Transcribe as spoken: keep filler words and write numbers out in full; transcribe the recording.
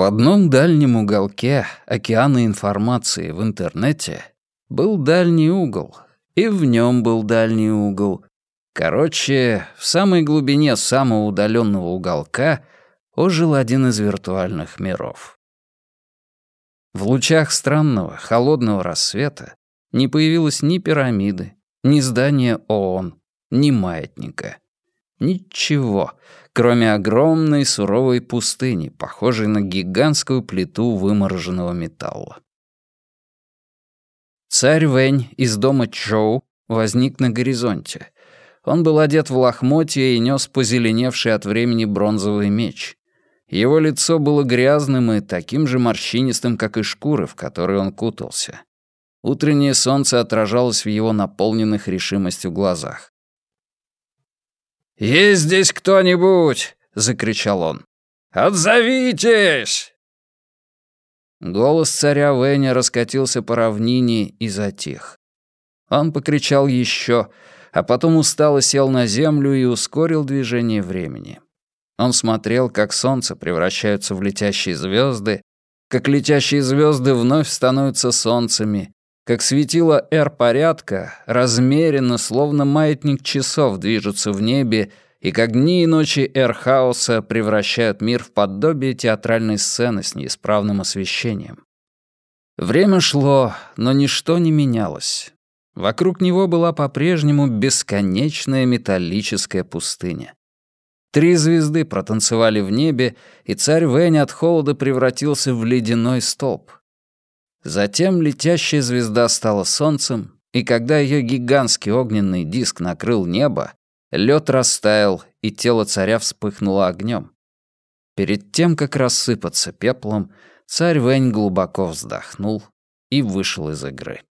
В одном дальнем уголке океана информации в интернете был дальний угол, и в нем был дальний угол. Короче, в самой глубине самого удаленного уголка ожил один из виртуальных миров. В лучах странного, холодного рассвета не появилось ни пирамиды, ни здания ООН, ни маятника. Ничего, кроме огромной суровой пустыни, похожей на гигантскую плиту вымороженного металла. Царь Вэнь из дома Чжоу возник на горизонте. Он был одет в лохмотья и нес позеленевший от времени бронзовый меч. Его лицо было грязным и таким же морщинистым, как и шкуры, в которые он кутался. Утреннее солнце отражалось в его наполненных решимостью глазах. «Есть здесь кто-нибудь?» — закричал он. «Отзовитесь!» Голос царя Вэня раскатился по равнине и затих. Он покричал еще, а потом устало сел на землю и ускорил движение времени. Он смотрел, как солнце превращается в летящие звезды, как летящие звезды вновь становятся солнцами, как светило Р-порядка размеренно, словно маятник часов, движутся в небе, и как дни и ночи Р-хаоса превращают мир в подобие театральной сцены с неисправным освещением. Время шло, но ничто не менялось. Вокруг него была по-прежнему бесконечная металлическая пустыня. Три звезды протанцевали в небе, и царь Вэнь от холода превратился в ледяной столб. Затем летящая звезда стала солнцем, и когда ее гигантский огненный диск накрыл небо, лед растаял, и тело царя вспыхнуло огнем. Перед тем, как рассыпаться пеплом, царь Вэнь глубоко вздохнул и вышел из игры.